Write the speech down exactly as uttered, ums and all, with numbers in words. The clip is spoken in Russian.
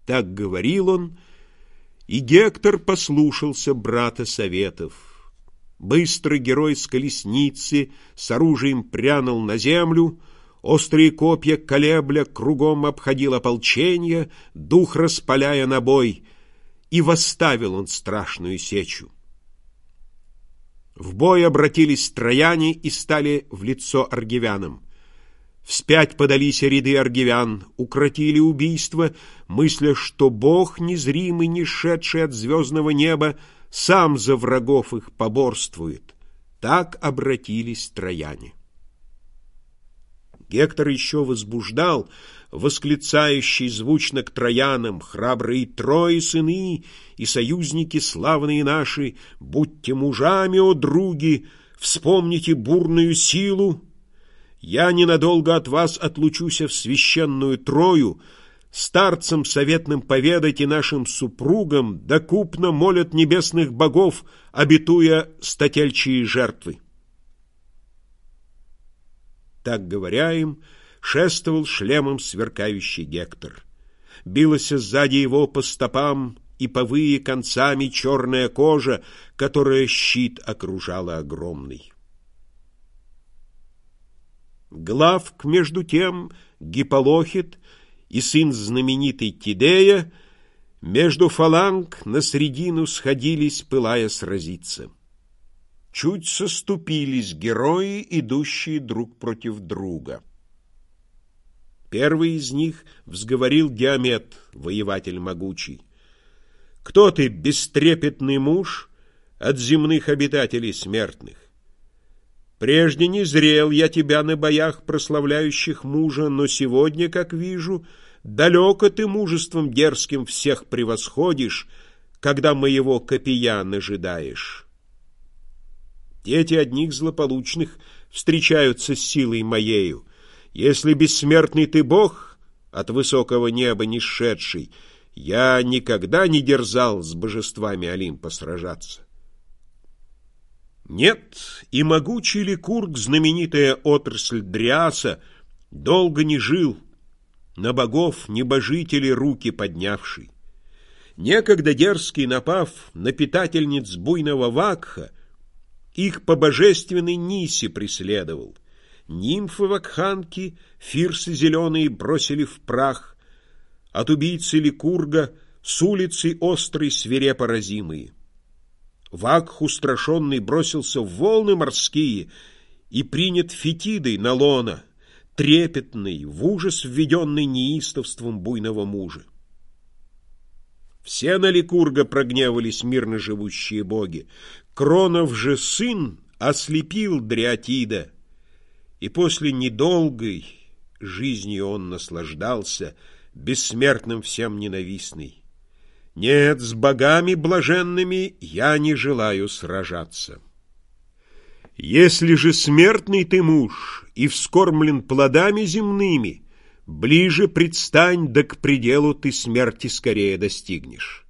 Так говорил он, и Гектор послушался брата советов. Быстро герой с колесницы с оружием прянул на землю, острые копья колебля кругом обходил ополченье, дух распаляя на бой, и восставил он страшную сечу. В бой обратились трояне и стали в лицо аргивянам. Вспять подались ряды аргивян, укротили убийство, мысля, что Бог, незримый, не шедший от звездного неба, сам за врагов их поборствует. Так обратились трояне. Гектор еще возбуждал, восклицающий звучно к троянам: «Храбрые Трои сыны и союзники славные наши, будьте мужами, о други, вспомните бурную силу. Я ненадолго от вас отлучуся в священную Трою, старцам советным поведать и нашим супругам, докупно молят небесных богов, обетуя стательчие жертвы». Так говоря им, шествовал шлемом сверкающий Гектор. Билась сзади его по стопам и повые концами черная кожа, которая щит окружала огромный. Главк, между тем, Гиполохит и сын знаменитой Тидея между фаланг на средину сходились, пылая сразиться. Чуть соступились герои, идущие друг против друга. Первый из них взговорил Диамет, воеватель могучий: «Кто ты, бестрепетный муж, от земных обитателей смертных? Прежде не зрел я тебя на боях, прославляющих мужа, но сегодня, как вижу, далеко ты мужеством дерзким всех превосходишь, когда моего копья нажидаешь. Дети одних злополучных встречаются с силой моею. Если бессмертный ты бог, от высокого неба не сшедший, я никогда не дерзал с божествами Олимпа сражаться. Нет, и могучий Ликург, знаменитая отрасль Дриаса, долго не жил, на богов небожители руки поднявший. Некогда дерзкий, напав на питательниц буйного Вакха, их по божественной Нисе преследовал. Нимфы вакханки фирсы зеленые бросили в прах, от убийцы Ликурга с улицы острой свирепо разимые. Вакх устрашенный бросился в волны морские и принят Фетидой на лоно, трепетный, в ужас введенный неистовством буйного мужа. Все на Ликурга прогневались мирно живущие боги. Кронов же сын ослепил Дриатида, и после недолгой жизни он наслаждался, бессмертным всем ненавистный. Нет, с богами блаженными я не желаю сражаться. Если же смертный ты муж и вскормлен плодами земными, ближе предстань, да к пределу ты смерти скорее достигнешь.